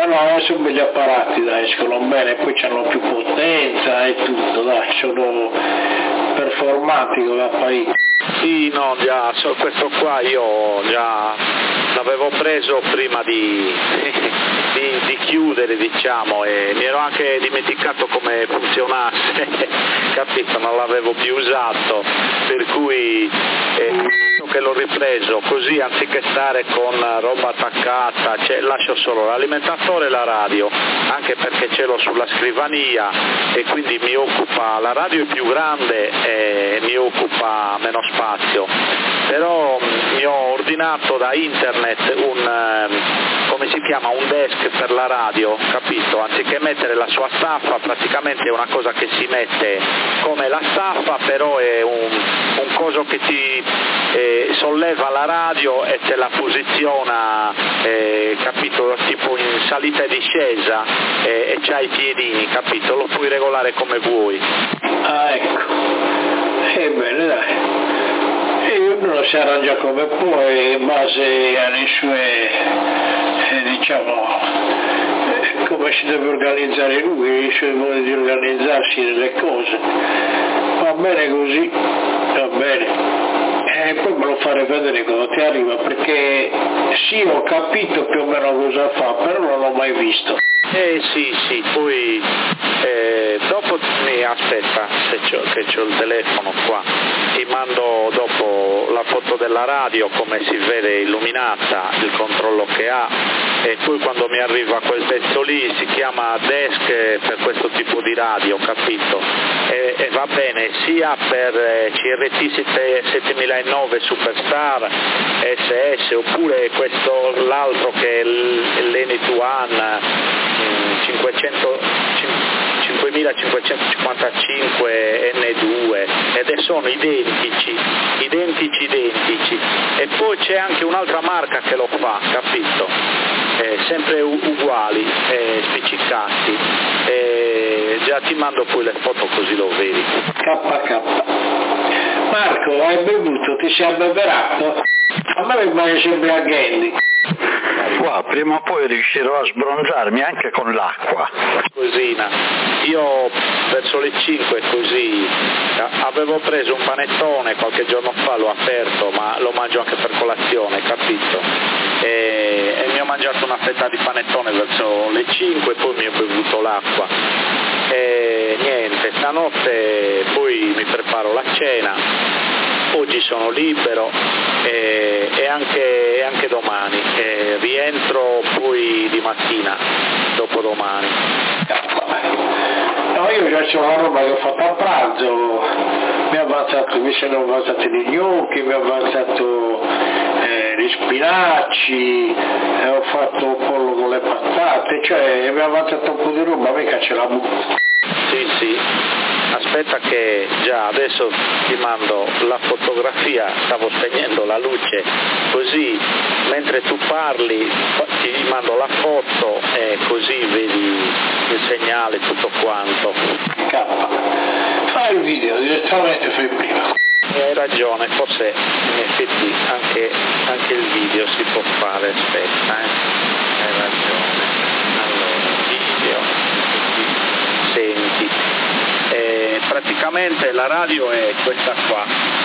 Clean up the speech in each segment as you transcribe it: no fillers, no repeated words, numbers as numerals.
Ma no, sono belli apparati, dai, escono bene, poi hanno più potenza e tutto, dai, sono performanti come apparecchi. Sì, no, già, questo qua io già l'avevo preso prima di chiudere, diciamo, e mi ero anche dimenticato come funzionasse, capito, non l'avevo più usato, per cui che l'ho ripreso così, anziché stare con roba attaccata, lascio solo l'alimentatore e la radio, anche perché ce l'ho sulla scrivania e quindi mi occupa, la radio è più grande e mi occupa meno spazio, però mi ho ordinato da internet un desk per la radio, capito? Anziché mettere la sua staffa, praticamente è una cosa che si mette come la staffa, però è un coso che ti solleva la radio e te la posiziona, capito? Tipo in salita e discesa, e c'hai i piedini, capito? Lo puoi regolare come vuoi. Ah, ecco. Bene, dai. E ognuno si arrangia come può in base alle sue, come si deve organizzare lui, i suoi modi di organizzarsi nelle cose. Va bene così, va bene. E poi me lo farei vedere quando ti arriva, perché sì, ho capito più o meno cosa fa, però non l'ho mai visto. Sì, poi dopo aspetta, che c'ho il telefono qua, ti mando dopo la foto della radio, come si vede illuminata, il controllo che ha, e poi quando mi arriva quel pezzo lì si chiama desk per questo tipo di radio, capito? E va bene sia per CRT 7009 Superstar, SS, oppure l'altro che è l'Enituan 5555 N2, ed sono identici, e poi c'è anche un'altra marca che lo fa, capito? Sempre uguali, spiccicati, già ti mando poi le foto così lo vedi. KK. Marco, hai bevuto? Ti sei abbeverato? A me rimane sempre a Ghendi. Qua, prima o poi riuscirò a sbronzarmi anche con l'acqua. Cosina, io verso le 5 così, avevo preso un panettone qualche giorno fa, l'ho aperto, ma lo mangio anche per colazione, capito? E mi ho mangiato una fetta di panettone verso le 5 e poi mi ho bevuto l'acqua. E niente, stanotte poi mi preparo la cena, oggi sono libero e anche domani, rientro poi di mattina, dopodomani. No, io già c'ho la roba che ho fatto a pranzo, mi sono avanzati gli gnocchi, mi ho avanzato gli spinaci, ho fatto un pollo con le patate, cioè mi ho avanzato un po' di roba, mica ce la butto. Sì, aspetta che già adesso ti mando la fotografia, stavo spegnendo la luce, così mentre tu parli ti mando la foto e così vedi il segnale, tutto quanto. Fai il video, direttamente fai prima. Hai ragione, forse in effetti anche il video si può fare, aspetta, hai ragione. Allora, video, senti. Praticamente la radio è questa qua,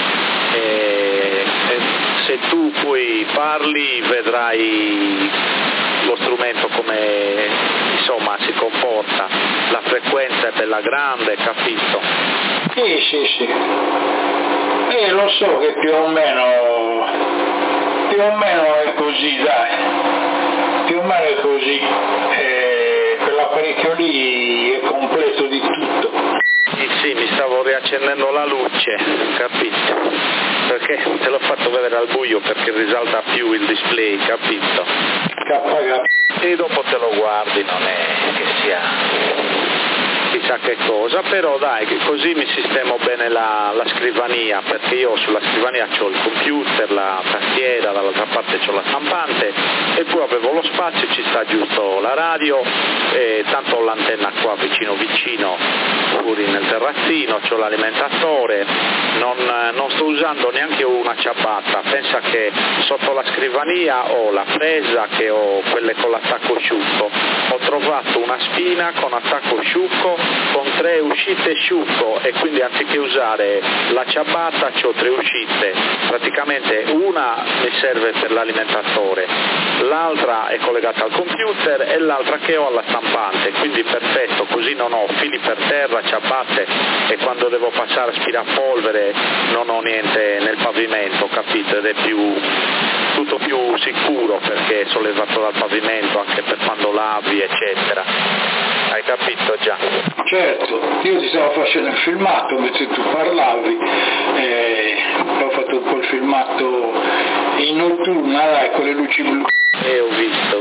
se tu poi parli vedrai lo strumento come insomma si comporta, la frequenza è bella grande, capito? Sì. Lo so che più o meno è così, dai, più o meno è così, quell'apparecchio lì è completo di tutto. Sì, mi stavo riaccendendo la luce, capito? Perché te l'ho fatto vedere al buio perché risalta più il display, capito? E dopo te lo guardi, non è che sia chissà che cosa, però dai, che così mi sistemo bene la scrivania, perché io sulla scrivania c'ho il computer, la tastiera, dall'altra parte c'ho la stampante e poi avevo lo spazio, ci sta giusto la radio, e tanto ho l'antenna qua vicino fuori nel terrazzino, c'ho l'alimentatore, non sto usando neanche una ciabatta, pensa che sotto la scrivania ho la presa che ho quelle con l'attacco asciutto, ho trovato una spina con attacco sciucco, con 3 uscite sciucco, e quindi anziché usare la ciabatta c'ho 3 uscite, praticamente una mi serve per l'alimentatore, l'altra è collegata al computer e l'altra che ho alla stampante, quindi perfetto, così non ho fili per terra, ciabatte, e quando devo passare aspirapolvere non ho niente nel pavimento, capito? Ed è tutto più sicuro perché è sollevato dal pavimento anche per quando lavi, eccetera. Hai capito già? Certo, io ti stavo facendo il filmato mentre tu parlavi, ho fatto un po' il filmato in notturna, con le luci blu. Ho visto.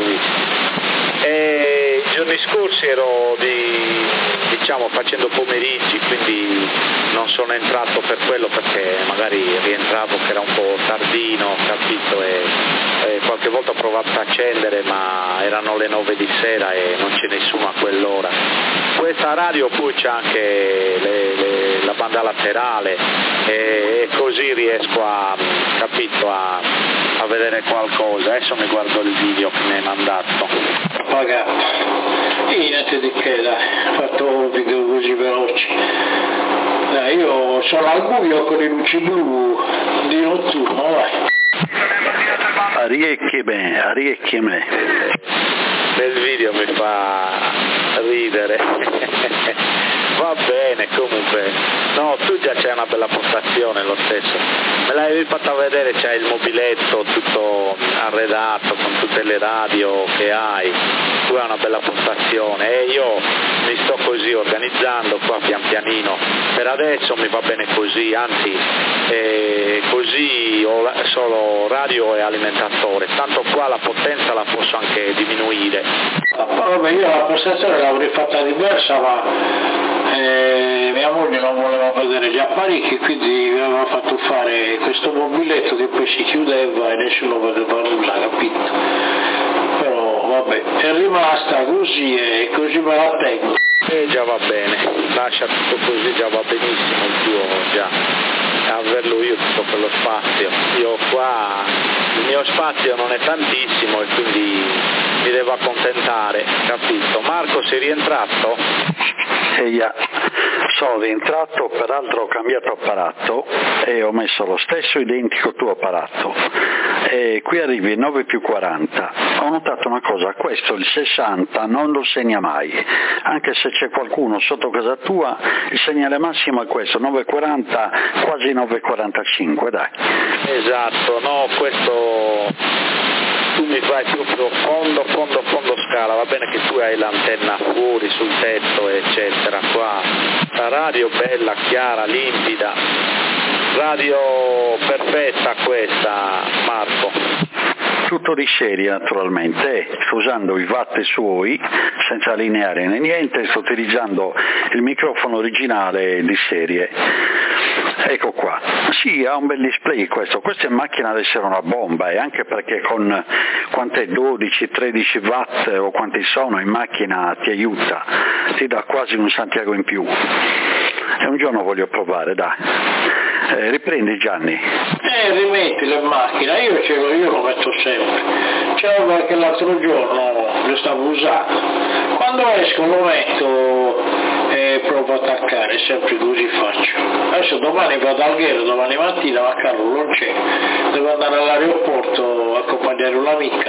I giorni scorsi ero facendo pomeriggi, quindi non sono entrato per quello, perché magari rientravo che era un po' tardino, capito, e qualche volta ho provato a accendere, ma erano le 9 di sera e non c'è nessuno a quell'ora. Questa radio poi c'è anche la banda laterale, e così riesco a vedere qualcosa. Adesso mi guardo il video che mi hai mandato. Pagato. Niente di che, dai, ho fatto un video così veloci. Dai, io sono al buio con le luci blu di notturno, vai. Arricchi me. Nel video mi fa ridere. Va bene, comunque. No, tu già c'hai una bella postazione lo stesso. Me l'avevi fatta vedere, c'hai il mobiletto tutto arredato con tutte le radio che hai. Tu hai una bella postazione e io mi sto così organizzando qua pian pianino. Per adesso mi va bene così, anzi così ho solo radio e alimentatore, tanto qua la potenza la posso anche diminuire. Vabbè, io la postazione l'avrei fatta diversa, ma mia moglie non voleva vedere gli apparecchi, quindi mi aveva fatto fare questo mobiletto che poi si chiudeva e nessuno vedeva nulla, capito? Però vabbè, è rimasta così e così me la tengo. Già va bene, lascia tutto così, già va benissimo il tuo, già. Averlo io tutto quello spazio. Io qua, il mio spazio non è tantissimo e quindi mi devo accontentare, capito? Marco, sei rientrato? Sono rientrato, peraltro ho cambiato apparato e ho messo lo stesso identico tuo apparato. E qui arrivi 9+40. Ho notato una cosa, questo il 60 non lo segna mai, anche se c'è qualcuno sotto casa tua, il segnale massimo è questo, 9:40, quasi 9:45, dai. Esatto, no, questo tu mi fai proprio fondo scala, va bene che tu hai l'antenna fuori sul tetto eccetera, qua la radio bella, chiara, limpida, radio perfetta questa, Marco. Tutto di serie naturalmente, sto usando i watt suoi senza lineare né niente, sto utilizzando il microfono originale di serie. Ecco qua, sì, ha un bel display questa in macchina deve essere una bomba, e anche perché con quante 12-13 watt o quanti sono in macchina ti aiuta, ti dà quasi un Santiago in più. E un giorno voglio provare, dai. Riprendi Gianni. Rimettilo in macchina, io lo metto sempre. C'era perché l'altro giorno lo stavo usando. Quando esco lo metto e provo a attaccare, sempre così faccio. Adesso domani vado al Alghero, domani mattina, ma Carlo non c'è. Devo andare all'aeroporto a accompagnare un'amica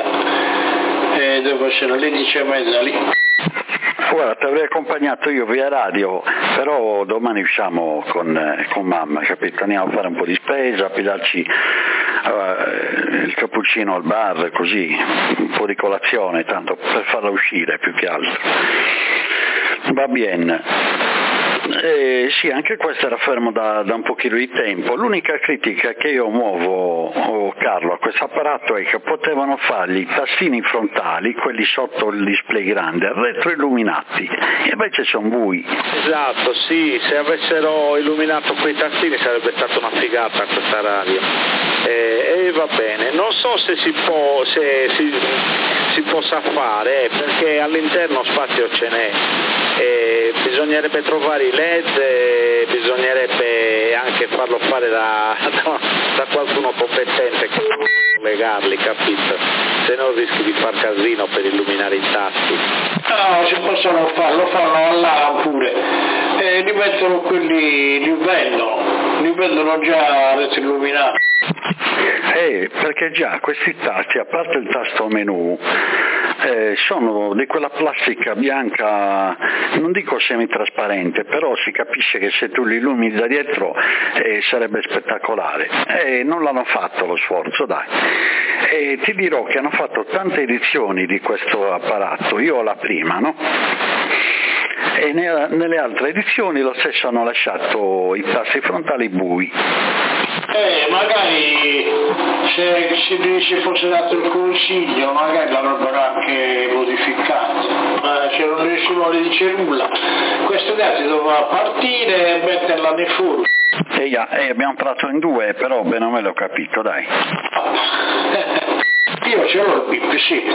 e devo essere alle 10:30 lì. Guarda, ti avrei accompagnato io via radio, però domani usciamo con mamma, capito? Andiamo a fare un po' di spesa, a pigliarci il cappuccino al bar, così, un po' di colazione, tanto per farla uscire più che altro. Va bene. Sì, anche questo era fermo da un pochino di tempo. L'unica critica che io muovo, Carlo, a questo apparato è che potevano fargli i tastini frontali, quelli sotto il display grande, retroilluminati, e invece sono bui. Esatto, sì, se avessero illuminato quei tastini sarebbe stata una figata questa radio. E va bene, non so se si possa fare, perché all'interno spazio ce n'è. Bisognerebbe trovare i LED, bisognerebbe anche farlo fare da qualcuno competente che legarli, capito? Se no rischi di far casino per illuminare i tasti. No, si possono fare, lo fanno all'ARA pure, li mettono quelli, li vendono già retroilluminati. Perché già questi tasti, a parte il tasto menu, sono di quella plastica bianca, non dico semitrasparente, però si capisce che se tu li illumini da dietro sarebbe spettacolare. Non l'hanno fatto lo sforzo, dai. E ti dirò che hanno fatto tante edizioni di questo apparato, io ho la prima, no? E nelle altre edizioni lo stesso hanno lasciato i tasti frontali bui. Magari se fosse dato il consiglio magari l'avrebbero anche modificato, ma se nessuno le dice nulla, questo dati doveva partire e metterla nei foro. Abbiamo parlato in due, però bene o male ho capito, dai. Io ce l'ho il bip, sì.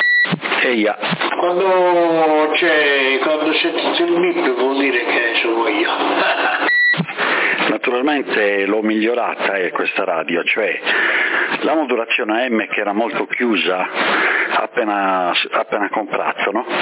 Quando sentite il bip vuol dire che sono io. Naturalmente l'ho migliorata questa radio, cioè la modulazione AM che era molto chiusa appena comprato, no?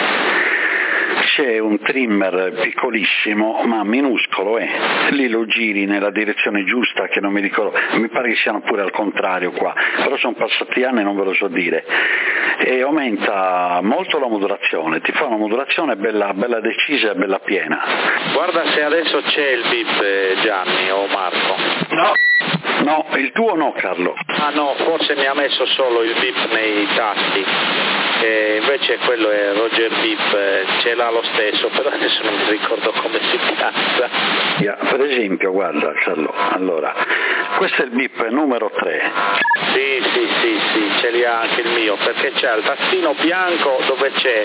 C'è un trimmer piccolissimo ma minuscolo, lì lo giri nella direzione giusta, che non mi ricordo, mi pare che siano pure al contrario qua, però sono passati anni e non ve lo so dire, e aumenta molto la modulazione, ti fa una modulazione bella decisa e bella piena. Guarda se adesso c'è il bip, Gianni o Marco. No, il tuo no, Carlo. Ah no, forse mi ha messo solo il bip nei tasti, e invece quello è Roger Bip, ce l'ha lo stesso, però adesso non mi ricordo come si piazza. Per esempio, guarda Carlo, allora, questo è il bip numero 3. Sì, ce li ha anche il mio, perché c'è il tastino bianco dove c'è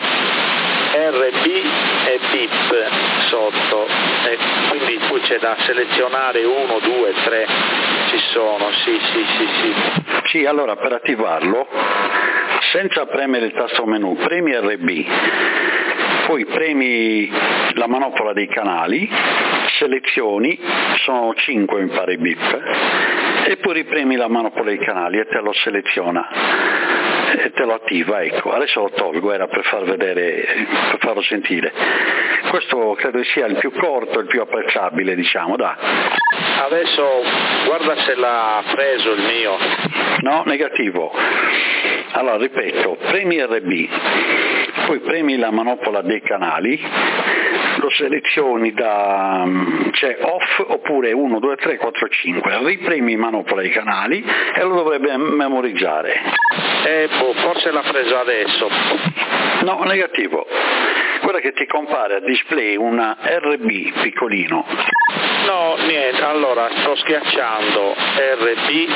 RB e bip sotto, e quindi poi c'è da selezionare 1, 2, 3, ci sono, sì. Sì, allora per attivarlo, senza premere il tasto menu, premi RB, poi premi la manopola dei canali, selezioni, sono 5 mi pare i bip, e poi ripremi la manopola dei canali e te lo seleziona e te lo attiva, ecco. Adesso lo tolgo, era per far vedere, per farlo sentire. Questo credo sia il più corto, il più apprezzabile, diciamo, dai. Adesso guarda se l'ha preso il mio. No, negativo. Allora, ripeto, premi RB, poi premi la manopola dei canali, lo selezioni c'è off oppure 1, 2, 3, 4, 5, ripremi manopola dei canali e lo dovrebbe memorizzare. Forse l'ha preso adesso. No, negativo. Guarda che ti compare a display una RB piccolino. No, niente, allora sto schiacciando RB,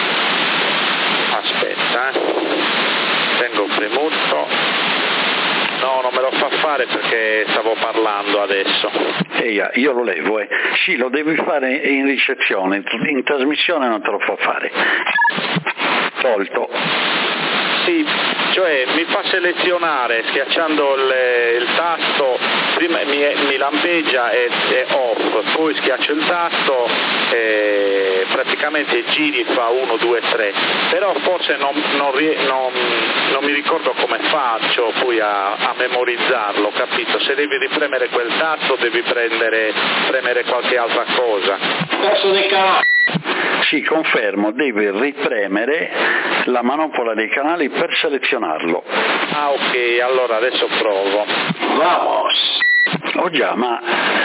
aspetta, tengo premuto, no, non me lo fa fare perché stavo parlando adesso. Io lo levo, Sì, lo devi fare in ricezione, in trasmissione non te lo fa fare. Tolto. Sì, cioè mi fa selezionare schiacciando il tasto, prima mi lampeggia e off, poi schiaccio il tasto e praticamente giri fa 1, 2, 3, però forse non mi ricordo come faccio poi a memorizzarlo, capito? Se devi ripremere quel tasto devi premere qualche altra cosa. Tasto dei canali. Sì, confermo, devi ripremere la manopola dei canali per selezionarlo. Ah, ok, allora adesso provo. Vamos! Oh già, ma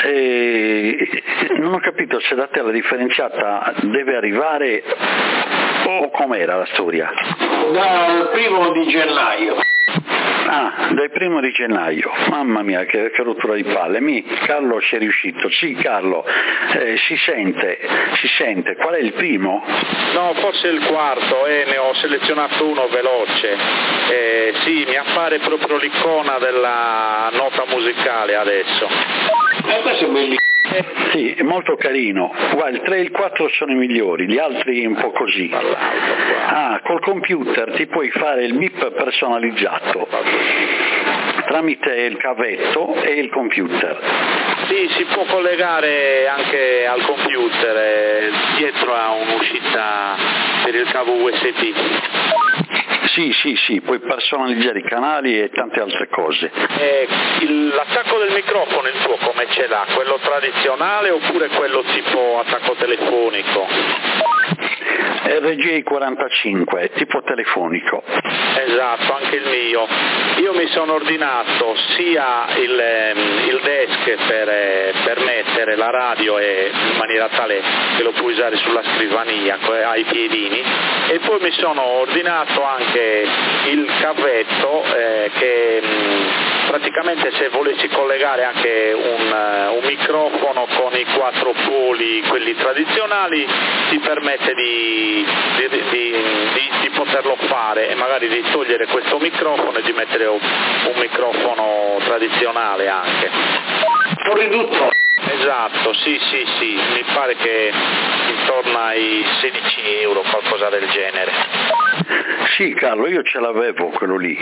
non ho capito se da te la differenziata deve arrivare o com'era la storia? Dal 1 gennaio. Ah, dal 1 gennaio, mamma mia che rottura di palle, Carlo ci è riuscito, sì Carlo, si sente, qual è il primo? No, forse il quarto, ne ho selezionato uno veloce, sì, mi appare proprio l'icona della nota musicale adesso. Questo è bellissimo. Sì, è molto carino. Guarda, il 3 e il 4 sono i migliori, gli altri un po' così. Ah, col computer ti puoi fare il bip personalizzato tramite il cavetto e il computer. Sì, si può collegare anche al computer, dietro a un'uscita per il cavo USB. Sì, puoi personalizzare i canali e tante altre cose. L'attacco del microfono il tuo come ce l'ha? Quello tradizionale oppure quello tipo attacco telefonico? RGI 45, tipo telefonico. Esatto, anche il mio. Io mi sono ordinato sia il desk per mettere la radio in maniera tale che lo puoi usare sulla scrivania ai piedini, e poi mi sono ordinato anche il cavetto che praticamente, se volessi collegare anche un microfono con i 4 poli, quelli tradizionali, ti permette di poterlo fare, e magari di togliere questo microfono e di mettere un microfono tradizionale anche. Un riduttore. Esatto, sì, mi pare che intorno ai 16 euro, qualcosa del genere. Sì, Carlo, io ce l'avevo quello lì,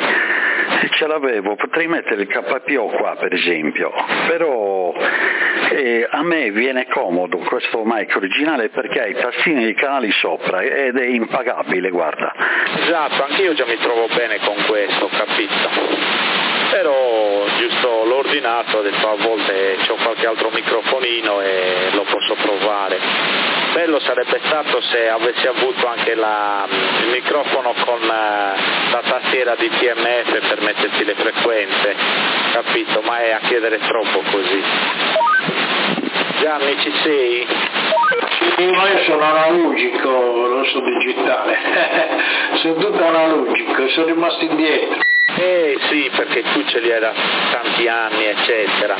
potrei mettere il KPO qua per esempio, però a me viene comodo questo mic originale perché ha i tastini e i canali sopra ed è impagabile, guarda. Esatto, anche io già mi trovo bene con questo, capito? Però giusto l'ho ordinato, ho detto a volte c'ho qualche altro microfonino e lo posso provare. Bello sarebbe stato se avessi avuto anche il microfono con la tastiera di TMF per mettersi le frequenze, capito? Ma è a chiedere troppo così. Gianni, ci sei? Sì, ma io sono analogico, non sono digitale. Sono tutto analogico, sono rimasto indietro. Sì, perché tu ce li hai da tanti anni, eccetera.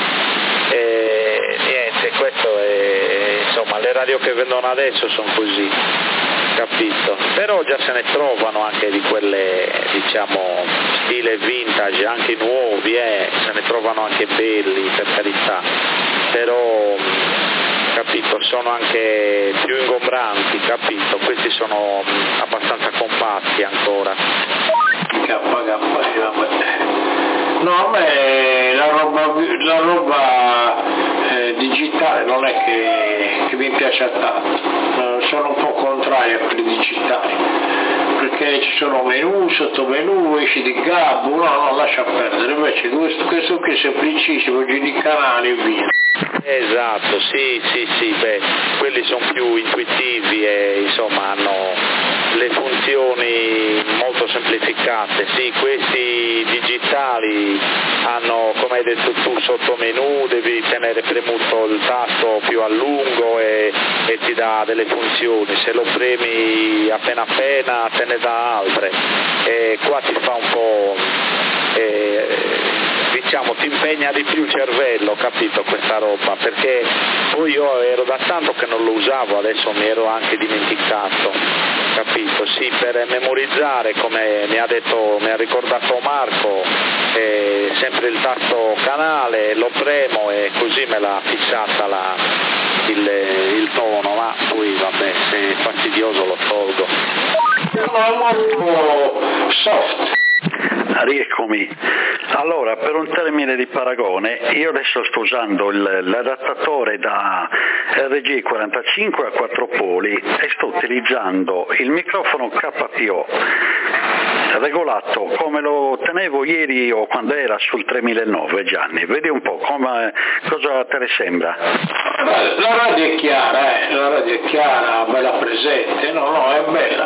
Niente, questo è, insomma, le radio che vendono adesso sono così, capito? Però già se ne trovano anche di quelle, diciamo, stile vintage, anche nuovi, se ne trovano anche belli, per carità, però, capito, sono anche più ingombranti, capito? Questi sono abbastanza compatti ancora. No, a me la roba digitale non è che mi piace tanto, sono un po' contrario a quelli digitali, perché ci sono menu, sottomenu, esci di gabbo, no, lascia perdere, invece questo qui è semplicissimo, giri di canali e via. Esatto, sì, quelli sono più intuitivi e insomma hanno le funzioni molto semplificate. Sì, questi digitali hanno, come hai detto tu, sottomenu, devi tenere premuto il tasto più a lungo e ti dà delle funzioni, se lo premi appena te ne dà altre, e qua ti fa un po', diciamo, ti impegna di più il cervello, capito, questa roba, perché poi io ero da tanto che non lo usavo, adesso mi ero anche dimenticato, capito, sì, per memorizzare, come mi ha ricordato Marco, sempre il tasto canale, lo premo e così me l'ha fissata il tono, ma poi vabbè, se è fastidioso lo tolgo. No, molto soft. Rieccomi. Allora, per un termine di paragone, io adesso sto usando l'adattatore da RGI 45 a 4 poli e sto utilizzando il microfono KPO regolato come lo tenevo ieri o quando era sul 3009, Gianni. Vedi un po' cosa te ne sembra? La radio è chiara, bella presente, no, è bella.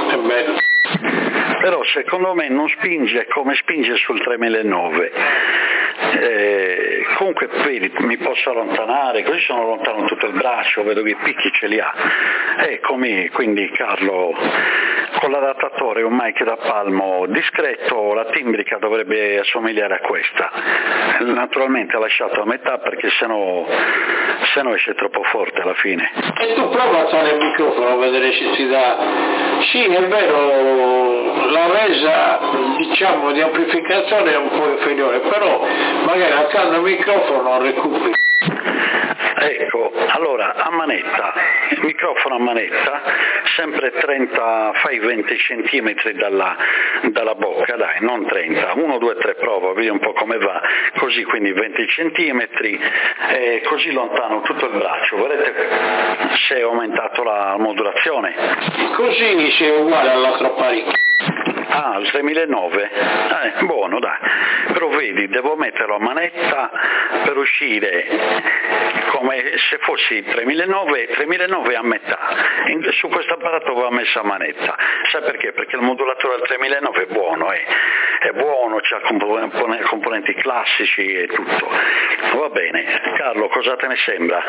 Però secondo me non spinge come spinge sul 3009. Comunque vedi, mi posso allontanare, così sono lontano tutto il braccio, vedo che i picchi ce li ha. Eccomi, quindi Carlo, con l'adattatore un mic da palmo discreto, la timbrica dovrebbe assomigliare a questa. Naturalmente lasciato a metà perché sennò esce troppo forte alla fine. E tu prova a alzare il microfono a vedere se ti dà. Sì, è vero, la resa, diciamo, di amplificazione è un po' inferiore, però magari alzando il microfono recuperi. Ecco, allora il microfono a manetta, sempre 30, fai 20 centimetri dalla bocca, dai, non 30, 1, 2, 3, prova, vedi un po' come va, così, quindi 20 centimetri, così lontano tutto il braccio, vedete se è aumentato la modulazione? Così si è uguale all'altro apparecchio. Ah, il 3009? Buono, dai. Però vedi, devo metterlo a manetta per uscire come se fossi 3009 a metà. Su questo apparato va messa a manetta. Sai perché? Perché il modulatore del 3009 è buono, è buono, c'ha componenti classici e tutto. Va bene. Carlo, cosa te ne sembra?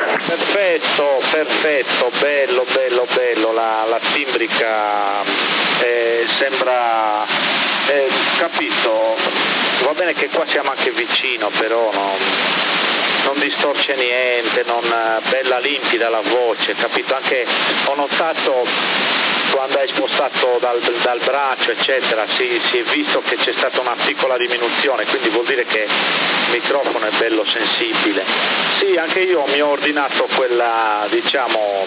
Perfetto, bello, la timbrica sembra, capito, va bene che qua siamo anche vicino, però non distorce niente, bella limpida la voce, capito? Anche ho notato quando hai spostato dal braccio eccetera si è visto che c'è stata una piccola diminuzione, quindi vuol dire che il microfono è bello sensibile. Sì, anche io mi ho ordinato quella, diciamo,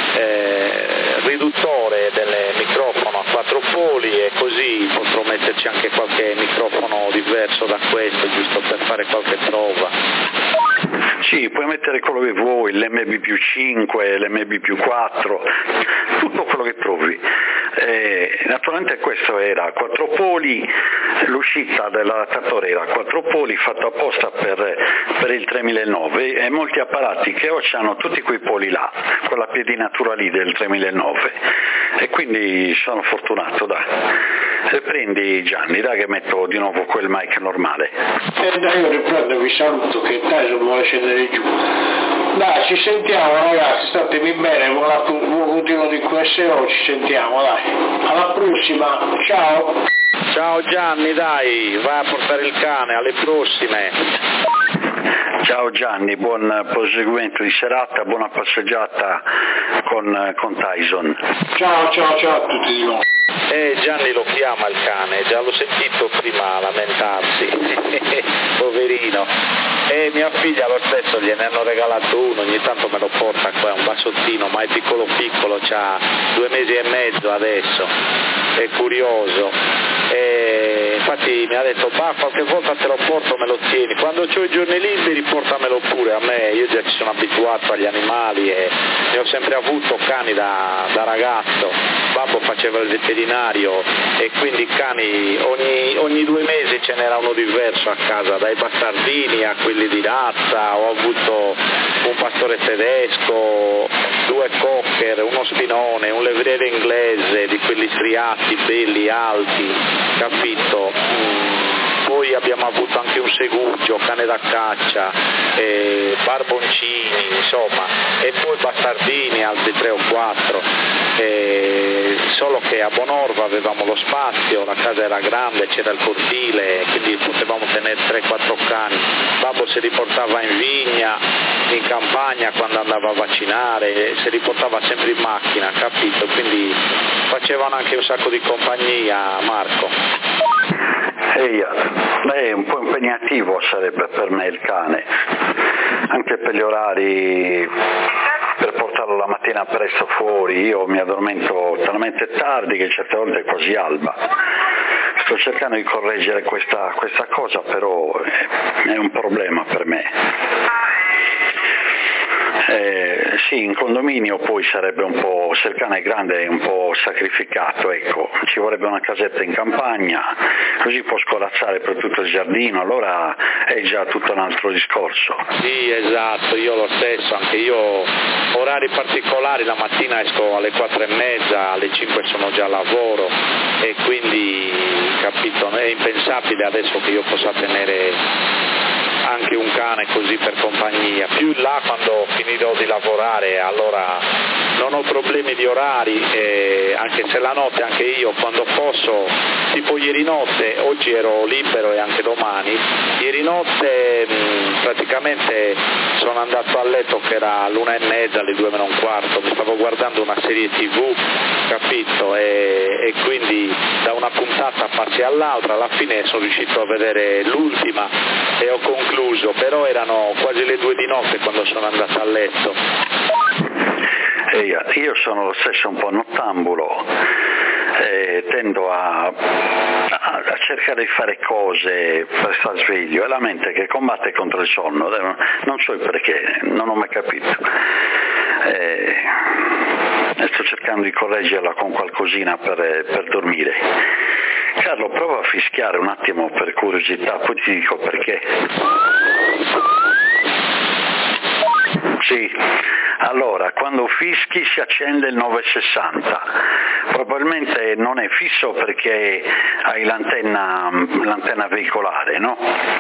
riduttore del microfono a 4 poli e così potrò metterci anche qualche microfono diverso da questo, giusto per fare qualche prova. Sì, puoi mettere quello che vuoi, l'MB+5, l'MB+4, tutto quello che trovi. Naturalmente questo era a 4 poli, l'uscita dell'adattatore era a 4 poli fatto apposta per il 3009 e molti apparati che oggi hanno tutti quei poli là, con la piedinatura lì del 3009 e quindi sono fortunato, dai. E prendi Gianni, dai che metto di nuovo quel mic normale. Dai, io riprendo, vi saluto che dai se vuole scendere giù. Dai, ci sentiamo ragazzi, statemi bene, buon continuo di QSO, ci sentiamo, dai. Alla prossima, ciao! Ciao Gianni, dai, vai a portare il cane, alle prossime! Ciao Gianni, buon proseguimento di serata, buona passeggiata con Tyson. Ciao a tutti di nuovo. Gianni lo chiama il cane, già l'ho sentito prima lamentarsi, poverino. E mia figlia lo stesso gliene hanno regalato uno, ogni tanto me lo porta qua, è un bassottino, ma è piccolo, c'ha 2 mesi e mezzo adesso, è curioso. E infatti mi ha detto, qualche volta te lo porto, me lo tieni, quando ho i giorni liberi portamelo pure a me, io già ci sono abituato agli animali e ne ho sempre avuto cani da ragazzo, babbo faceva il veterinario e quindi cani ogni 2 mesi ce n'era uno diverso a casa, dai bastardini a quelli di razza, ho avuto un pastore tedesco, 2 cocker, uno spinone, un levriere inglese di quelli striati, belli, alti, capito? Poi abbiamo avuto anche un segugio, cane da caccia, barboncini, insomma, e poi bastardini, altri 3 o 4, solo che a Bonorva avevamo lo spazio, la casa era grande, c'era il cortile, quindi potevamo tenere 3-4 cani. Babbo si riportava in vigna, in campagna quando andava a vaccinare, si riportava sempre in macchina, capito? Quindi facevano anche un sacco di compagnia, Marco. È un po' impegnativo sarebbe per me il cane, anche per gli orari, per portarlo la mattina presto fuori, io mi addormento talmente tardi che certe volte è quasi alba. Sto cercando di correggere questa cosa, però è un problema per me. Sì, in condominio poi sarebbe un po', se il cane è grande è un po' sacrificato, ecco, ci vorrebbe una casetta in campagna, così può scorazzare per tutto il giardino, allora è già tutto un altro discorso. Sì, esatto, io lo stesso, anche io orari particolari, la mattina esco alle 4:30, alle 5 sono già a lavoro e quindi, capito, è impensabile adesso che io possa tenere anche un cane così per compagnia. Più in là quando finirò di lavorare allora non ho problemi di orari, anche se la notte anche io quando posso, tipo ieri notte, oggi ero libero e anche domani, ieri notte praticamente sono andato a letto che era l'1:30, alle 2:45, mi stavo guardando una serie TV, capito, e quindi da una puntata passi all'altra, alla fine sono riuscito a vedere l'ultima e ho concluso, però erano quasi le 2 di notte quando sono andato a letto. Io sono lo stesso un po' nottambulo, tendo a cercare di fare cose per star sveglio, è la mente che combatte contro il sonno, non so perché, non ho mai capito. Sto cercando di correggerla con qualcosina per dormire. Carlo, prova a fischiare un attimo per curiosità, poi ti dico perché. Sì, allora quando fischi si accende il 960, probabilmente non è fisso perché hai l'antenna veicolare, no?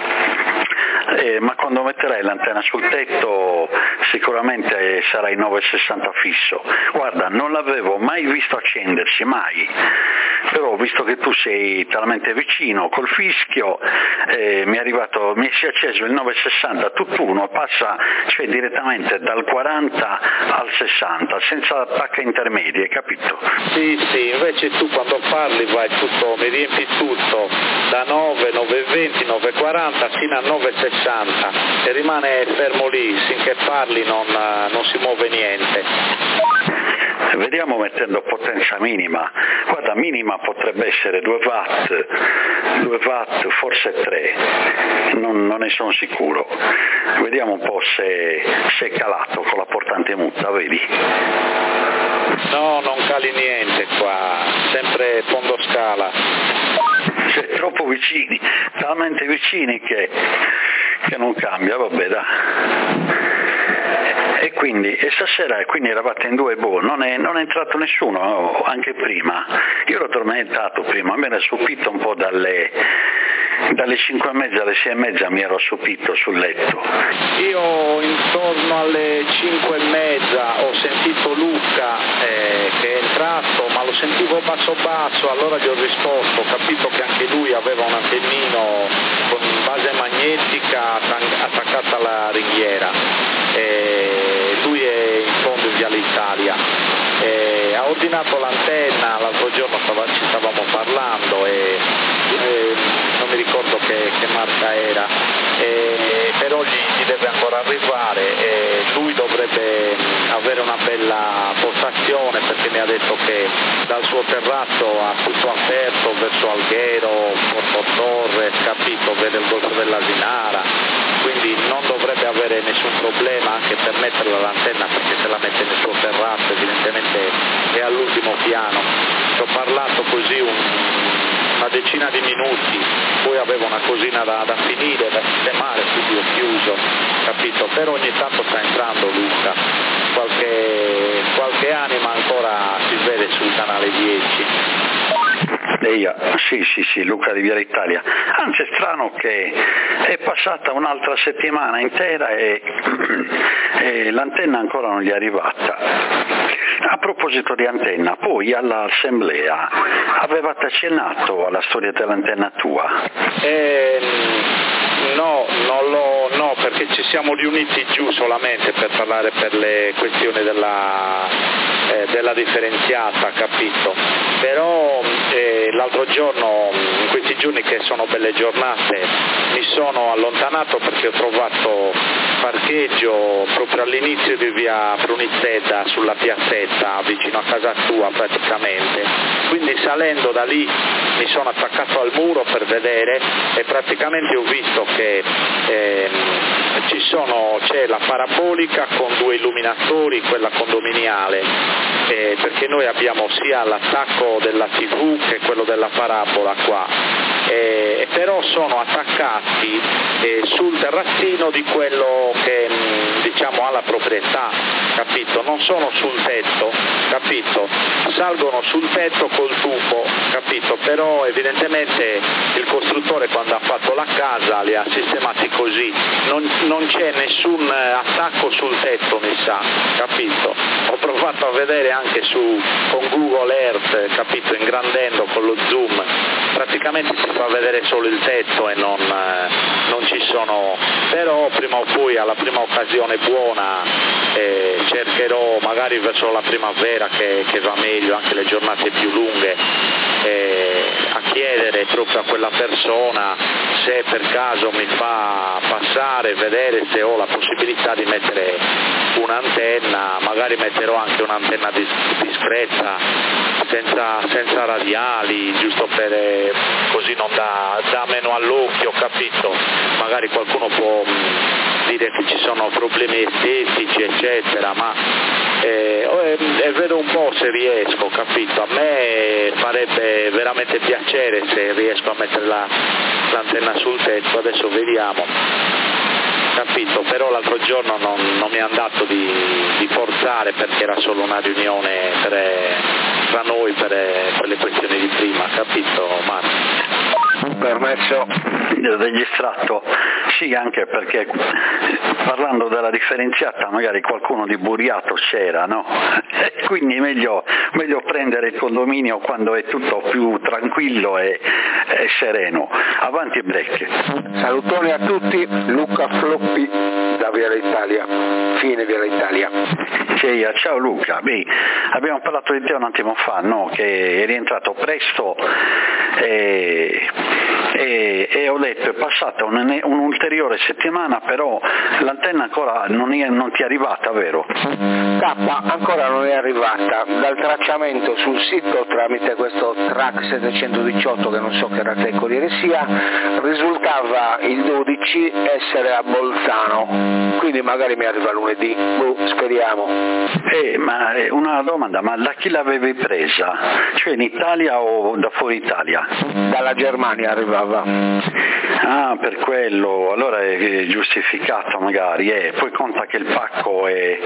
Ma quando metterai l'antenna sul tetto sicuramente sarà il 960 fisso. Guarda, non l'avevo mai visto accendersi, mai, però visto che tu sei talmente vicino col fischio mi si è acceso il 960 tutt'uno, passa cioè direttamente dal 40 al 60 senza attacca intermedie, capito? Sì, invece tu quando parli vai tutto, mi riempi tutto da 9, 920, 940 fino a 960 e rimane fermo lì, finché parli non si muove niente. Vediamo mettendo potenza minima, guarda, minima potrebbe essere 2 watt, forse 3, non ne sono sicuro. Vediamo un po' se è calato con la portante muta, vedi? No, non cali niente qua, sempre fondo scala. Cioè, troppo vicini, talmente vicini che non cambia, vabbè dai. E stasera quindi eravate in 2 non è entrato nessuno, anche prima. Io ero addormentato prima, mi ero assopito un po' dalle 5:30 alle 6:30 mi ero assopito sul letto. Io intorno alle 5:30 ho sentito Luca che è entrato, ma lo sentivo basso, allora gli ho risposto, ho capito che anche lui aveva un antennino con base magnetica attaccata alla ringhiera. Lui è in fondo in Viale Italia, ha ordinato l'antenna, l'altro giorno ci stavamo parlando e non mi ricordo che marca era, però gli deve ancora arrivare e lui dovrebbe avere una bella postazione perché mi ha detto che dal suo terrazzo ha tutto aperto verso Alghero, Porto Torres, capito, vede il golfo dell'Asinara, quindi non dovrebbe avere nessun problema anche per metterla l'antenna, perché se la mette nel suo terrazzo evidentemente è all'ultimo piano. Ci ho parlato così una decina di minuti, poi avevo una cosina da finire, da sistemare, quindi ho chiuso, capito? Però ogni tanto sta entrando Luca, qualche anima ancora si vede sul canale 10. Sì, Luca di Viale Italia. Anzi è strano che è passata un'altra settimana intera e l'antenna ancora non gli è arrivata. A proposito di antenna, poi all'assemblea avevate accennato alla storia dell'antenna tua? No, perché ci siamo riuniti giù solamente per parlare per le questioni della differenziata, capito? Però l'altro giorno, in questi giorni che sono belle giornate, mi sono allontanato perché ho trovato parcheggio proprio all'inizio di via Brunizzetta, sulla piazzetta vicino a casa tua praticamente, quindi salendo da lì mi sono attaccato al muro per vedere e praticamente ho visto che c'è la parabolica con 2 illuminatori, quella condominiale, perché noi abbiamo sia l'attacco della TV che quello della parabola qua, però sono attaccati sul terrazzino di quello che diciamo ha la proprietà, capito? Non sono sul tetto, capito? Salgono sul tetto col tubo, capito? Però evidentemente il costruttore quando ha fatto la casa li ha sistemati così, non c'è nessun attacco sul tetto, mi sa, capito? Ho provato a vedere anche con Google Earth, capito? Ingrandendo con lo zoom, praticamente si fa vedere solo il tetto e non ci sono, però prima o poi alla prima occasione buona cercherò magari verso la primavera che va meglio, anche le giornate più lunghe, a chiedere proprio a quella persona se per caso mi fa passare, vedere se ho la possibilità di mettere un'antenna, magari metterò anche un'antenna discreta senza radiali, giusto per così non dà meno all'occhio, capito? Magari qualcuno può dire che ci sono problemi estetici eccetera, ma vedo un po' se riesco, capito? A me farebbe veramente piacere se riesco a mettere l'antenna sul tetto, adesso vediamo, capito? Però l'altro giorno non mi è andato di forzare perché era solo una riunione tra noi per le questioni di prima, capito Marco? Permesso degli estratto, sì, anche perché parlando della differenziata magari qualcuno di Buriato c'era, no? Quindi meglio prendere il condominio quando è tutto più tranquillo e sereno. Avanti break. Salutoni a tutti, Luca Floppi da Viale Italia, fine Viale Italia. Ciao Luca, abbiamo parlato di te un attimo fa, no? Che è rientrato presto e ho detto è passata un'ulteriore settimana, però l'antenna ancora non ti è arrivata, vero? Ancora non è arrivata, dal tracciamento sul sito tramite questo track 718 che non so che raccoliere sia, risultava il 12 essere a Bolzano, quindi magari mi arriva lunedì, speriamo. Ma una domanda, ma da chi l'avevi presa? Cioè in Italia o da fuori Italia? Dalla Germania arrivava. Ah, per quello, allora è giustificato magari, poi conta che il pacco è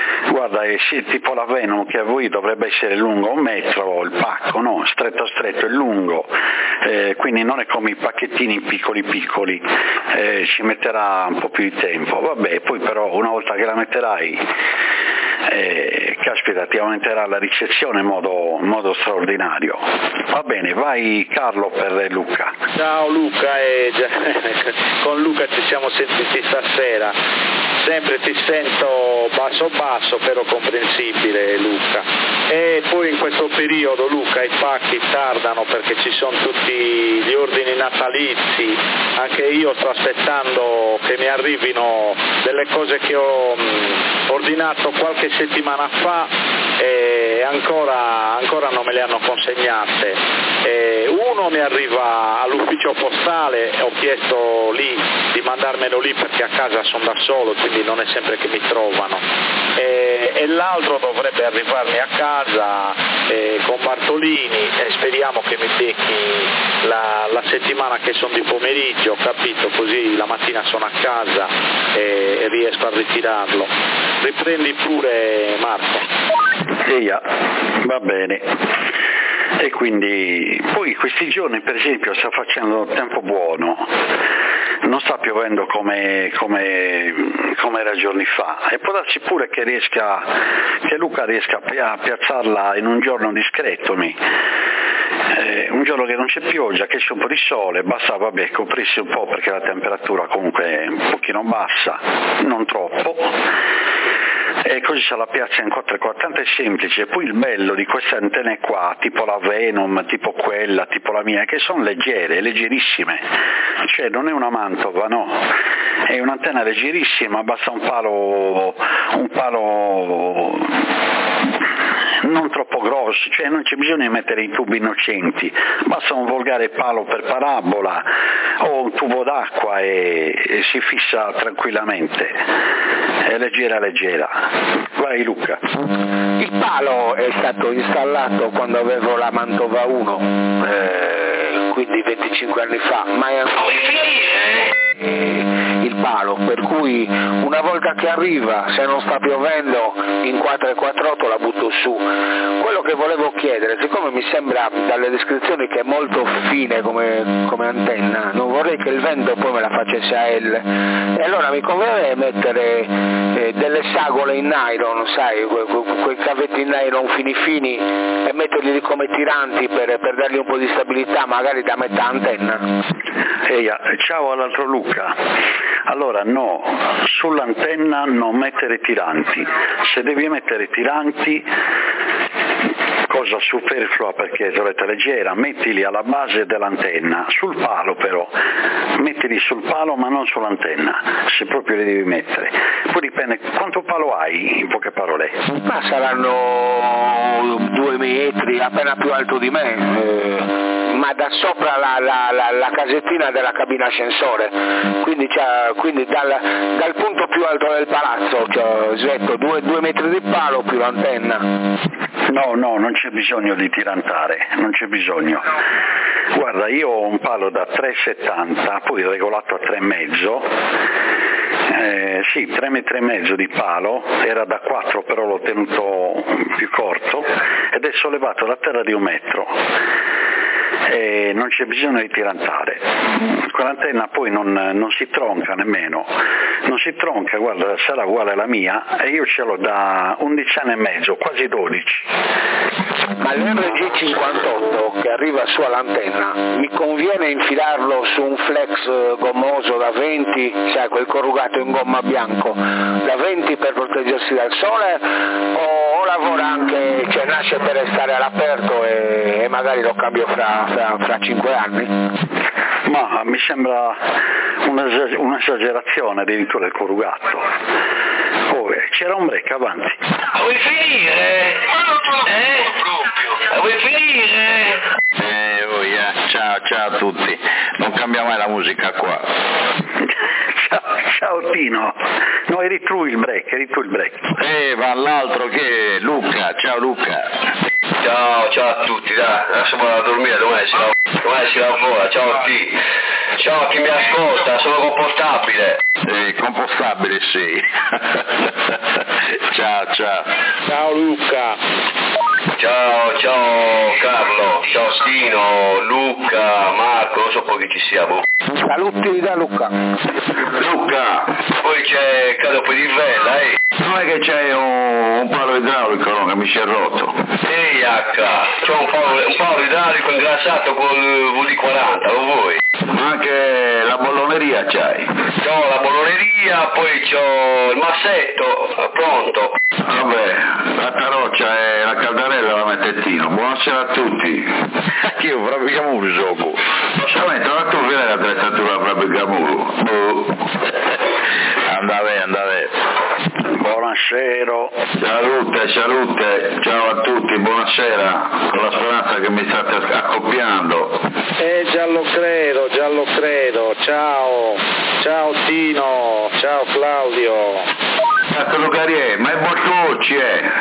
tipo la Venom che a voi dovrebbe essere lungo 1 metro, il pacco, no? Stretto è lungo, quindi non è come i pacchettini piccoli, ci metterà un po' più di tempo, vabbè, poi però una volta che la metterai, caspita, ti aumenterà la ricezione in modo straordinario. Va bene, vai Carlo per Luca. Ciao Luca, con Luca ci siamo sentiti stasera, sempre ti sento basso però comprensibile Luca, e poi in questo periodo Luca i pacchi tardano perché ci sono tutti gli ordini natalizi, anche io sto aspettando che mi arrivino delle cose che ho ordinato qualche settimana fa e ancora non me le hanno consegnate. Uno mi arriva all'ufficio postale, ho chiesto lì di mandarmelo lì perché a casa sono da solo, quindi non è sempre che mi trovano, e l'altro dovrebbe arrivarmi a casa con Bartolini, e speriamo che mi becchi la settimana che sono di pomeriggio, capito? Così la mattina sono a casa e riesco a ritirarlo. Riprendi pure Marco. Va bene. E quindi poi questi giorni per esempio sta facendo tempo buono, non sta piovendo come era giorni fa, e può darsi pure che Luca riesca a piazzarla in un giorno discreto, un giorno che non c'è pioggia, che c'è un po' di sole, basta coprirsi un po' perché la temperatura comunque è un pochino bassa, non troppo, e così c'è la piazza in 4x, tanto è semplice. E poi il bello di queste antenne qua, tipo la Venom, tipo quella, tipo la mia, che sono leggerissime, cioè non è una mantova, no, è un'antenna leggerissima, basta un palo non troppo grosso, cioè non c'è bisogno di mettere i tubi innocenti, basta un volgare palo per parabola o un tubo d'acqua e si fissa tranquillamente, è leggera. Vai Luca. Il palo è stato installato quando avevo la Mantova 1, quindi 25 anni fa, ma è il palo, per cui una volta che arriva, se non sta piovendo, in 448 la butto su. Quello che volevo chiedere, siccome mi sembra dalle descrizioni che è molto fine come antenna, non vorrei che il vento poi me la facesse a L, e allora mi conviene mettere delle sagole in nylon, sai, quei cavetti in nylon fini e metterli lì come tiranti per dargli un po' di stabilità, magari da metà antenna. Ciao all'altro Luca. Allora no, sull'antenna non mettere tiranti, se devi mettere tiranti, cosa superflua perché è leggera, mettili alla base dell'antenna, sul palo però, mettili sul palo ma non sull'antenna, se proprio li devi mettere. Poi dipende quanto palo hai, in poche parole. Ma saranno 2 metri, appena più alto di me, ma da sopra la casettina della cabina ascensore, quindi dal punto alto del palazzo, Svetto, 2 metri di palo più l'antenna. No, non c'è bisogno di tirantare, non c'è bisogno. Guarda, io ho un palo da 3,70, poi regolato a 3,5, 3,5 metri di palo, era da 4 però l'ho tenuto più corto ed è sollevato da terra di 1 metro. E non c'è bisogno di tirantare, quell'antenna poi non si tronca nemmeno, non si tronca, guarda, sarà uguale alla mia e io ce l'ho da 11 anni e mezzo, quasi 12. Ma l'RG58 che arriva su all'antenna, mi conviene infilarlo su un flex gommoso da 20, sai, quel corrugato in gomma bianco, da 20 per proteggersi dal sole, o lavora anche, cioè nasce per restare all'aperto e magari lo cambio fra 5 anni? Ma mi sembra un'esagerazione addirittura il corrugato. C'era un break avanti. Vuoi finire? Vuoi finire? Ciao a tutti, non cambia mai la musica qua. Ciao Tino, no, eri tu il break. Va all'altro che Luca, ciao Luca. Ciao a tutti, dai, adesso vado a dormire, domani si lavora, ciao a chi. Ciao a chi mi ascolta, sono compostabile. Compostabile sì. Ciao. Ciao Luca. Ciao Carlo, ciao Tino, Luca, Marco, non so poi chi ci siamo. Saluti da Luca. Luca, poi c'è Carlo Pedivella, Non è che c'hai un palo idraulico, no, che mi si è rotto. Ehi c'ho un palo idraulico ingrassato con VD40, lo vuoi? Ma anche la bolloneria c'hai? C'ho la bolloneria, poi c'ho il massetto pronto. Vabbè, la carroccia e la caldarella la mette Tino. Buonasera a tutti. Io proprio Gamuru gioco. Solamente la tua vera l'attrezzatura proprio Gamuru. Andave. Buonasera. Salute, ciao a tutti, buonasera, con la speranza che mi state accoppiando. Giallo credo, ciao Tino, ciao Claudio. Cazzo Lucarie, ma è Bortocci,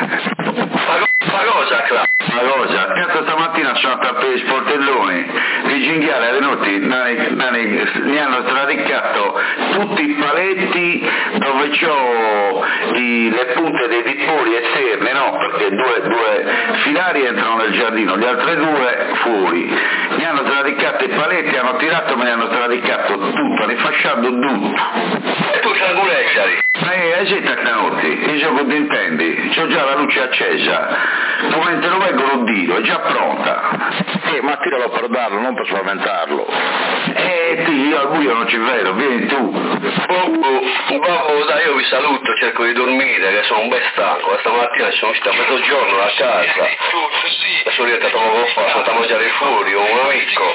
Ma cosa, Claudio? Ma cosa? Cazzo stamattina sono andato per gli sportelloni, i cinghiali venuti, mi hanno stradicato tutti i paletti dove c'ho le punte dei dippoli esterne, no? Perché due filari entrano nel giardino, gli altri 2 fuori. Mi hanno stradicato i paletti, hanno tirato, me li hanno stradicato tutto, rifasciato tutto. E tu sanguleggiali? Esita Canotti, io gioco di intendi, c'ho già la luce accesa, come te lo vengono dire, è già pronta. Ma tiralo per darlo, non per spaventarlo. Io al buio non ci vedo, vieni tu. Babbo, dai, io vi saluto, cerco di dormire, che sono un bel stanco, stamattina sono uscito a mezzogiorno da casa, sono rientrato poco fa, sono andato a mangiare fuori con un amico,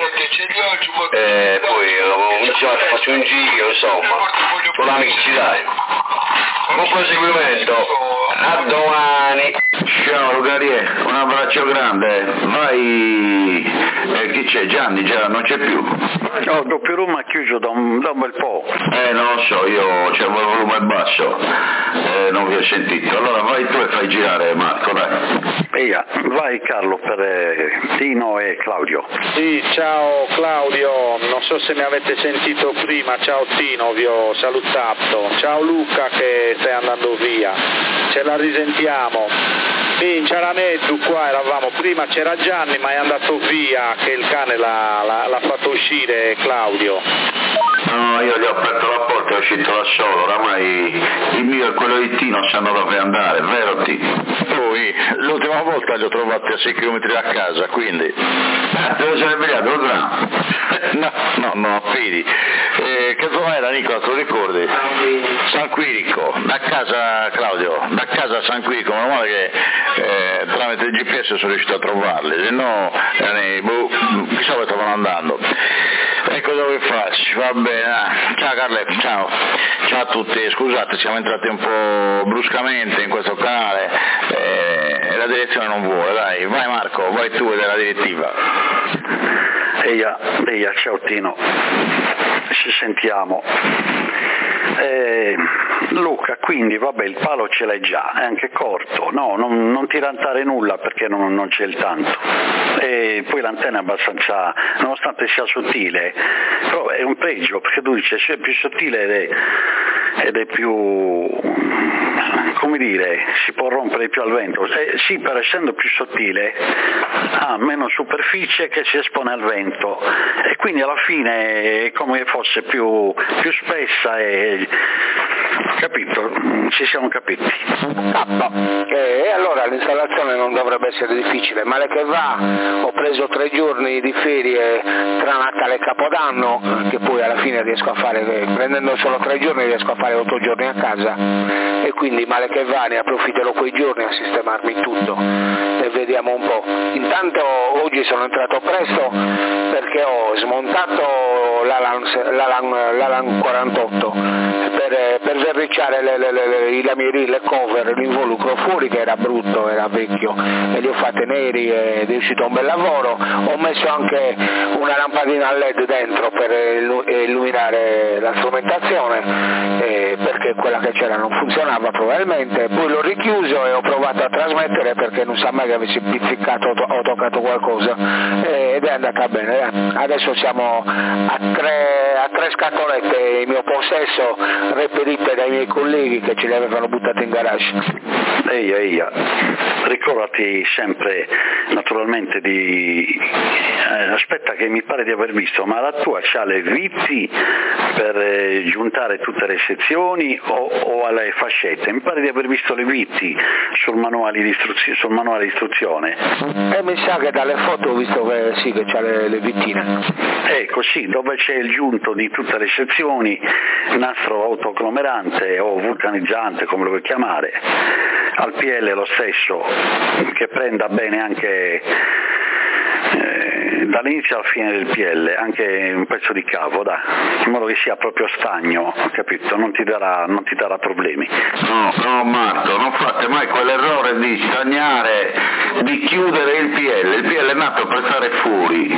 e poi ho cominciato, faccio un giro, insomma, con amici, dai. Buon proseguimento, a domani. Ciao Lucarie, un abbraccio grande, vai, chi c'è? Gianni già non c'è più? No, doppio Roma ha chiuso da un bel po'. Non lo so, io c'è un volume basso, non vi ho sentito, allora vai tu e fai girare Marco, dai. Vai Carlo per Tino e Claudio. Sì, ciao Claudio, non so se mi avete sentito prima, ciao Tino, vi ho salutato, ciao Luca che stai andando via, ce la risentiamo. Sì, in Ciaranetto qua eravamo, prima c'era Gianni ma è andato via che il cane l'ha fatto uscire Claudio. No, io gli ho aperto la porta e è uscito da solo, oramai il mio e quello di Tino sanno dove andare, vero Tino? Poi, l'ultima volta li ho trovati a 6 km da casa, quindi... dove sei svegliato, lo No, vedi. Che zona era Nicola, te lo ricordi? San Quirico, da casa Claudio, da casa San Quirico, meno male che tramite il GPS sono riuscito a trovarli, se no chissà dove stavano andando. Ecco dove faccio, va bene. Ciao Carletto, ciao a tutti, scusate siamo entrati un po' bruscamente in questo canale e la direzione non vuole, dai, vai Marco, vai tu della direttiva. Eia, ciao Tino, ci sentiamo. Luca, quindi vabbè, il palo ce l'hai già, è anche corto, no, non ti rantare nulla perché non c'è il tanto. E poi l'antenna è abbastanza, nonostante sia sottile, però è un pregio, perché tu dici è più sottile ed è più, come dire, si può rompere più al vento. Sì, però essendo più sottile ha meno superficie che si espone al vento e quindi alla fine è come fosse più spessa e capito, ci siamo capiti. E allora l'installazione non dovrebbe essere difficile, male che va, ho preso 3 giorni di ferie tra Natale e Capodanno, che poi alla fine riesco a fare, prendendo solo 3 giorni riesco a fare 8 giorni a casa, e quindi male che va ne approfitterò quei giorni a sistemarmi tutto e vediamo un po'. Intanto oggi sono entrato presto perché ho smontato l'Alan 48 per verniciare i lamieri, le cover, l'involucro fuori che era brutto, era vecchio, e li ho fatti neri ed è uscito un bel lavoro. Ho messo anche una lampadina a LED dentro per illuminare la strumentazione, perché quella che c'era non funzionava probabilmente, poi l'ho richiuso e ho provato a trasmettere perché non sa mai che avessi pizzicato o toccato qualcosa, ed è andata bene. Adesso siamo a tre scatolette in mio possesso, reperite dai miei colleghi che ce le avevano buttate in garage. Eia, ricordati sempre naturalmente aspetta che mi pare di aver visto, ma la tua c'ha le viti per giuntare tutte le sezioni o alle fascette? Mi pare di aver visto le viti sul manuale di istruzione. Mi sa che dalle foto ho visto che sì, che c'ha le vittine. Ecco sì, dove c'è il giunto di tutte le sezioni, nastro autoaglomerante o vulcanizzante come lo vuoi chiamare, al PL lo stesso, che prenda bene anche dall'inizio alla fine del PL, anche un pezzo di cavo, in modo che sia proprio stagno, capito? Non ti darà problemi. No Marco, non fate mai quell'errore di stagnare, di chiudere il PL è nato per stare fuori,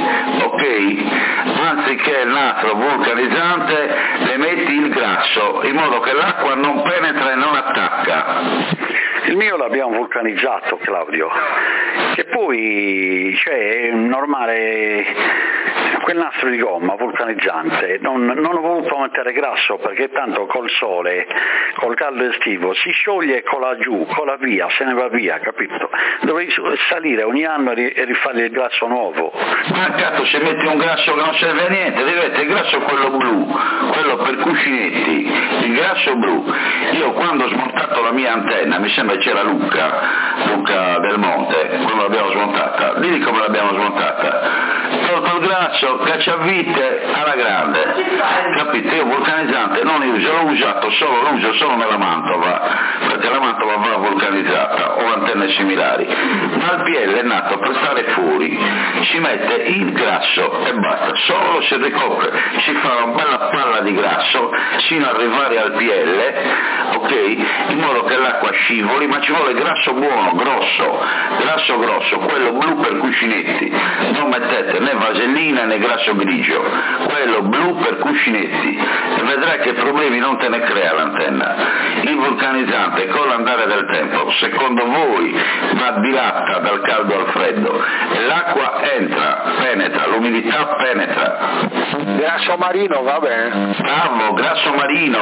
ok? Anziché il nastro vulcanizzante le metti il grasso, in modo che l'acqua non penetra e non attacca. Il mio l'abbiamo vulcanizzato, Claudio, che poi è un normale, quel nastro di gomma vulcanizzante, non ho voluto mettere grasso perché tanto col sole, col caldo estivo si scioglie e cola giù, cola via, se ne va via, capito? Dovrei salire ogni anno e rifare il grasso nuovo. Ma cazzo, se metti un grasso che non serve a niente, devi mettere il grasso quello blu, quello per cuscinetti, il grasso blu. Io quando ho smontato la mia antenna, mi sembra c'era Luca del Monte, quando l'abbiamo smontata, dimmi come l'abbiamo smontata, tolto il grasso, cacciavite alla grande, capite? Io vulcanizzante non uso, lo uso solo nella Mantova, perché la Mantova va vulcanizzata o antenne similari, ma il PL è nato per stare fuori, si mette il grasso e basta, solo si ricopre, si fa una bella palla di grasso sino ad arrivare al PL, ok? In modo che l'acqua scivoli, ma ci vuole grasso buono, grasso grosso, quello blu per cuscinetti, non mettete né vasellina né grasso grigio, quello blu per cuscinetti, e vedrai che problemi non te ne crea l'antenna. Il vulcanizzante con l'andare del tempo, secondo voi, va dilata dal caldo al freddo e l'acqua penetra, l'umidità penetra. Grasso marino va bene? Bravo, grasso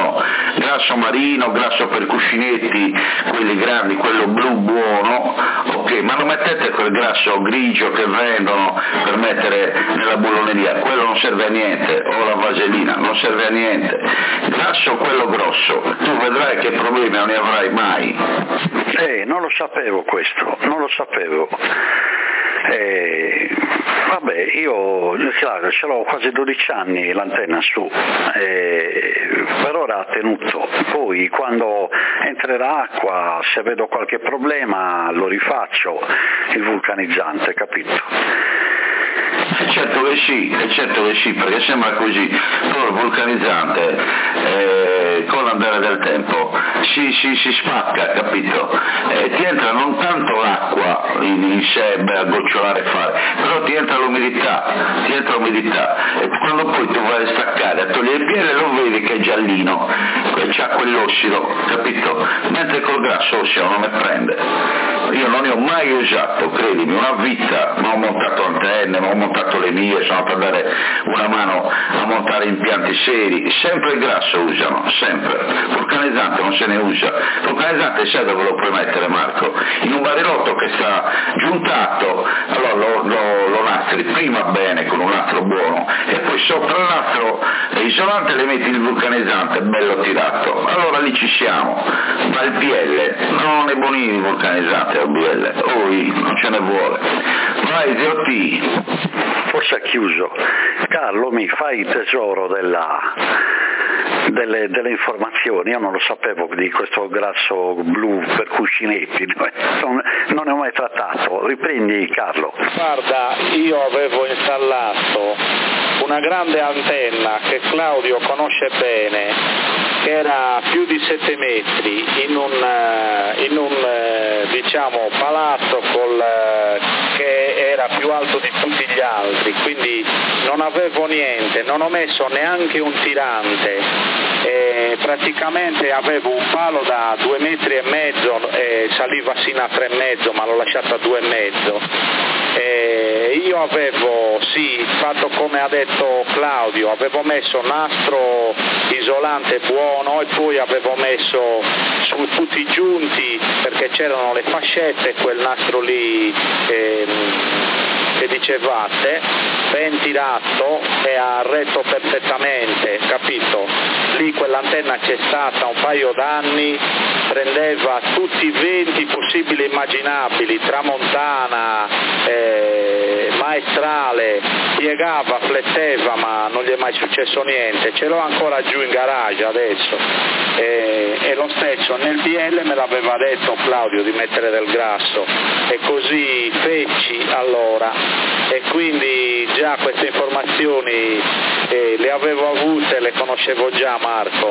marino, grasso per cuscinetti, quelli grandi, quello blu buono, ok, ma non mettete quel grasso grigio che vendono per mettere nella bulloneria, quello non serve a niente, o la vasellina, non serve a niente. Grasso quello grosso, tu vedrai che problemi non ne avrai mai. Non lo sapevo questo, non lo sapevo. Vabbè, io claro, ce l'ho quasi 12 anni l'antenna su, per ora ha tenuto, poi quando entrerà acqua, se vedo qualche problema lo rifaccio, il vulcanizzante, capito? Certo che sì, perché sembra così, però il vulcanizzante con l'andare del tempo si spacca, capito? Ti entra non tanto l'acqua in sé a gocciolare però ti entra l'umidità, e quando poi tu vai a staccare, a togliere il piede, lo vedi che è giallino, c'ha quell'ossido, capito? Mentre col grasso osseo non ne prende. Io non ne ho mai usato, credimi, una vita, ma ho montato antenne, ma ho montato le mie, sono andato a dare una mano a montare impianti seri, sempre il grasso usano, sempre. Vulcanizzante non se ne usa, vulcanizzante sai dove lo puoi mettere, Marco? In un barilotto che sta giuntato, allora lo nastri prima bene con un nastro buono e poi sopra il nastro isolante le metti il vulcanizzante bello tirato, allora lì ci siamo. Ma il PL non è buonino il vulcanizzante al BL, non ce ne vuole. Vai zio T. Forse ha chiuso. Carlo, mi fai tesoro delle informazioni, io non lo sapevo di questo grasso blu per cuscinetti, non ne ho mai trattato. Riprendi, Carlo. Guarda, io avevo installato una grande antenna che Claudio conosce bene, che era più di 7 metri in un diciamo palazzo che era più alto di tutti gli altri, quindi non avevo niente, non ho messo neanche un tirante. Praticamente avevo un palo da 2,5 metri e saliva sino a 3,5, ma l'ho lasciato a 2,5. Io avevo fatto come ha detto Claudio, avevo messo nastro isolante buono e poi avevo messo su tutti i giunti, perché c'erano le fascette, quel nastro lì che dicevate, ben tirato e ha retto perfettamente, capito? Lì quell'antenna c'è stata un paio d'anni, prendeva tutti i venti possibili e immaginabili, tramontana, maestrale, piegava, fletteva, ma non gli è mai successo niente. Ce l'ho ancora giù in garage adesso. E lo stesso nel DL me l'aveva detto Claudio di mettere del grasso, e così feci allora, e quindi già queste informazioni le avevo avute, le conoscevo già, Marco.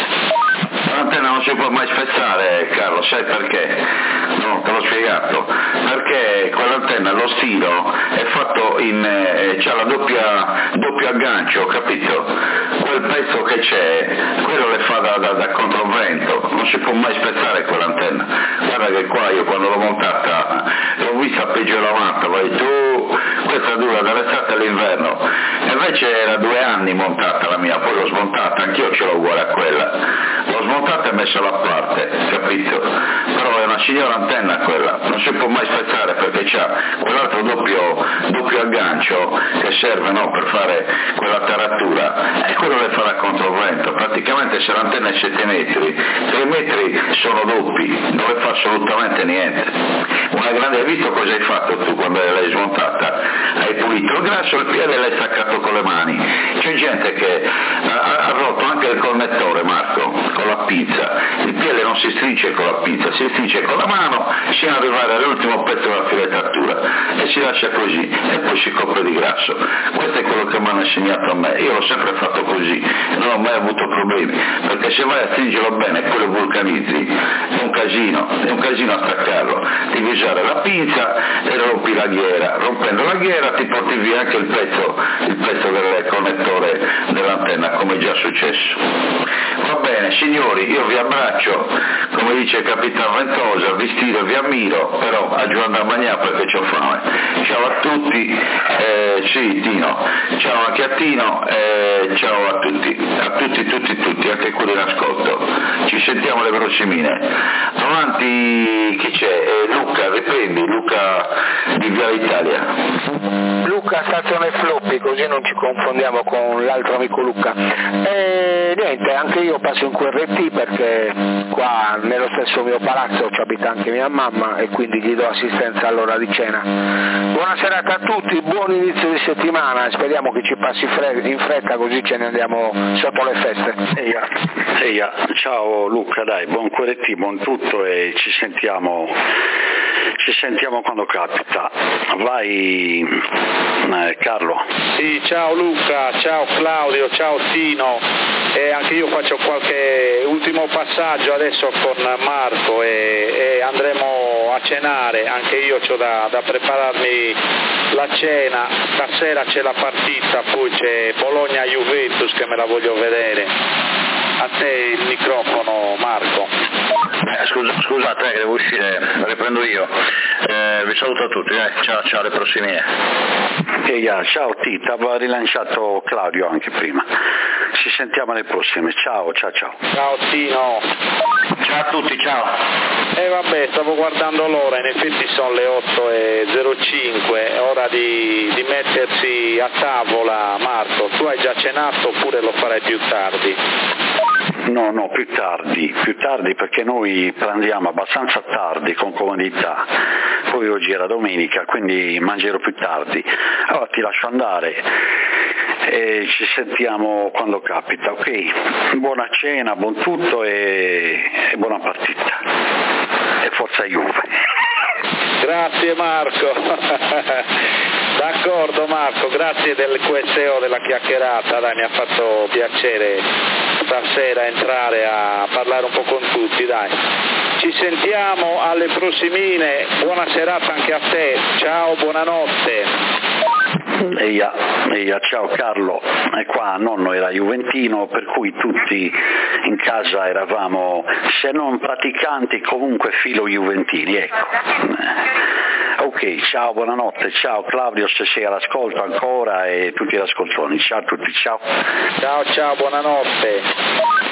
L'antenna non si può mai spezzare, Carlo, sai perché? No, te l'ho spiegato. Perché quell'antenna, lo stilo, è fatto c'ha la doppio aggancio, capito? Quel pezzo che c'è, quello le fa da controvento, non si può mai spezzare quell'antenna. Guarda che qua io quando l'ho montata, l'ho vista peggio della matta, vai tu, questa dura dall'estate all'inverno. Invece era 2 anni montata la mia, poi l'ho smontata, anch'io ce l'ho uguale a quella. L'ho smontata e messa da parte, capito? Però è una signora antenna quella, non si può mai spezzare perché c'ha quell'altro doppio aggancio che serve, no, per fare quella taratura, e quello le farà controvento. Praticamente se l'antenna è 7 metri, 3 metri sono doppi, non le fa assolutamente niente. Una grande, hai visto cosa hai fatto tu quando l'hai smontata? Hai pulito il grasso, il piede l'hai staccato con le mani. C'è gente che ha rotto anche il connettore, Marco, con la pinza. Il piede non si stringe con la pinza, si stringe con la mano sino ad arrivare all'ultimo pezzo della filettatura e si lascia così e poi si copre di grasso. Questo è quello che mi hanno insegnato a me, io l'ho sempre fatto così, non ho mai avuto problemi, perché se vai a stringerlo bene e poi lo vulcanizzi è un casino a staccarlo, devi usare la pinza e rompi la ghiera, rompendo la ghiera ti porti via anche il pezzo del connettore dell'antenna, come è già successo. Va bene signori, io vi abbraccio, come dice il Capitan Ventosa, vi stiro, vi ammiro, però a giù andare a mangiare perché c'ho fame. Ciao a tutti, sì Tino, ciao anche a Tino, ciao a tutti, anche quelli in ascolto. Ci sentiamo le prossimine. Avanti, chi c'è? Luca, riprendi, Luca di Via Italia. Luca stazione Floppy, così non ci confondiamo con l'altro amico Luca. Niente, anche io passo in QRT perché qua nello stesso mio palazzo ci abita anche mia mamma e quindi gli do assistenza all'ora di cena. Buona serata a tutti, buon inizio di settimana, speriamo che ci passi in fretta così ce ne andiamo sotto le feste. Eia. Ciao Luca, dai, buon QRT, buon tutto e ci sentiamo quando capita. Vai Carlo. Sì, ciao Luca, ciao Claudio, ciao Tino. e anche io faccio qualche ultimo passaggio adesso con Marco e andremo a cenare, anche io ho da prepararmi la cena, stasera c'è la partita, poi c'è Bologna-Juventus che me la voglio vedere. A te il microfono, Marco. Scusate che devo uscire, riprendo io. Vi saluto a tutti, ciao, alle prossime. Ciao Tita, aveva rilanciato Claudio anche prima. Ci sentiamo alle prossime, ciao. Ciao Tino. Ciao a tutti, ciao. Vabbè, stavo guardando l'ora, in effetti sono le 8:05, è ora di mettersi a tavola. Marco, tu hai già cenato oppure lo farai più tardi? No, più tardi perché noi pranziamo abbastanza tardi con comodità, poi oggi era domenica quindi mangerò più tardi, allora ti lascio andare e ci sentiamo quando capita, ok? Buona cena, buon tutto e buona partita e forza Juve. Grazie Marco. D'accordo Marco, grazie del QSO, della chiacchierata, dai, mi ha fatto piacere stasera entrare a parlare un po' con tutti, dai. Ci sentiamo alle prossimine, buona serata anche a te, ciao, buonanotte. Ciao Carlo, e qua nonno era juventino, per cui tutti in casa eravamo, se non praticanti, comunque filo juventini, ecco. Ok, ciao, buonanotte, ciao Claudio se sei all'ascolto ancora e tutti gli ascoltoni, ciao a tutti, ciao. Ciao, buonanotte.